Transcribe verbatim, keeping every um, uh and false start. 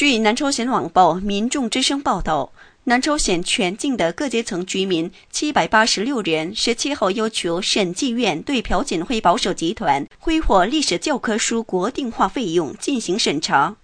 据南朝鲜网报民众之声报道，南朝鲜全境的各阶层居民七百八十六人十七号要求审计院对朴槿惠保守集团挥霍历史教科书国定化费用进行审查。